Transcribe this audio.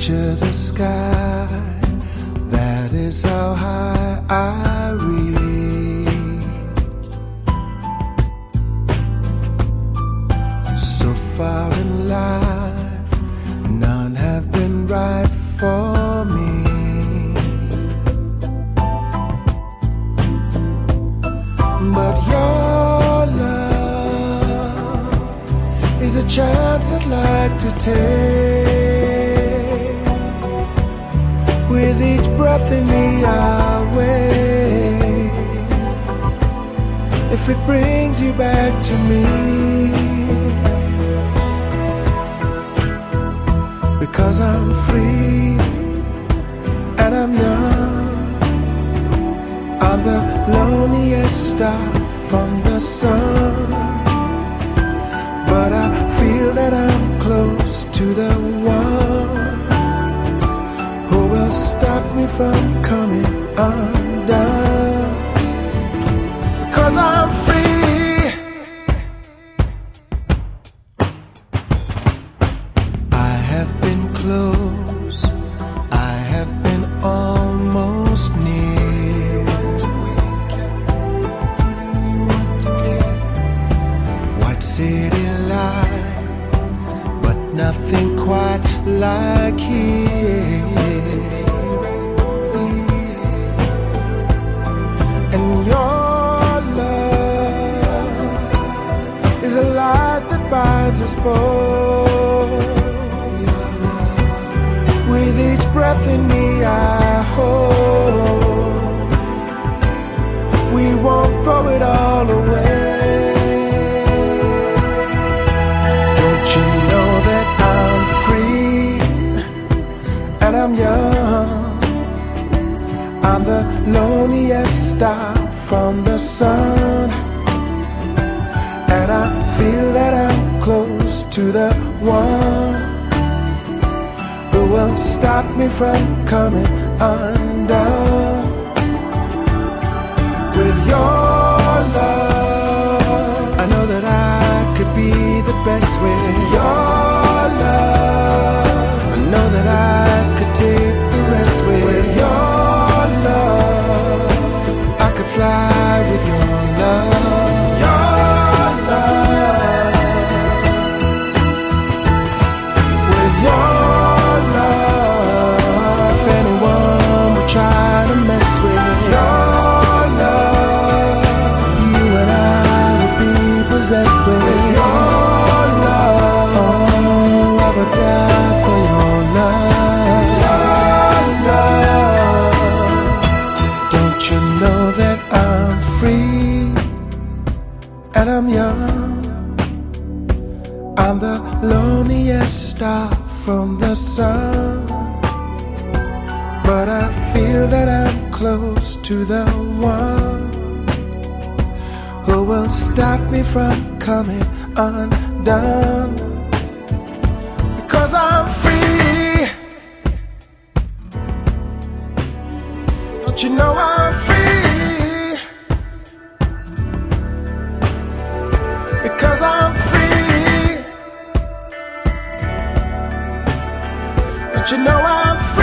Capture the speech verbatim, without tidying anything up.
picture the sky, that is how high I reach. So far in life, none have been right for me. But your love is a chance I'd like to take. With each breath in me I'll wait, if it brings you back to me. Because I'm free and I'm young, I'm the loneliest star from the sun. But I feel that I'm close to the one who will stop me from coming undone. Because I'm free. I have been close, I have been almost near. White city light, but nothing quite like here. And your love is a light that binds us both. With each breath in me I hold, we won't throw it all away. Don't you know that I'm free and I'm young, I'm the loneliest star from the sun. And I feel that I'm close to the one who will stop me from coming undone. With your love, I know that I could be the best. With your love, I know that I could take the rest. With your love, I could fly with your love. Possessed with your love, oh, I would die for your love. Your love. Don't you know that I'm free and I'm young, I'm the loneliest star from the sun. But I feel that I'm close to the one who will stop me from coming undone. Because I'm free. Don't you know I'm free? Because I'm free. Don't you know I'm free?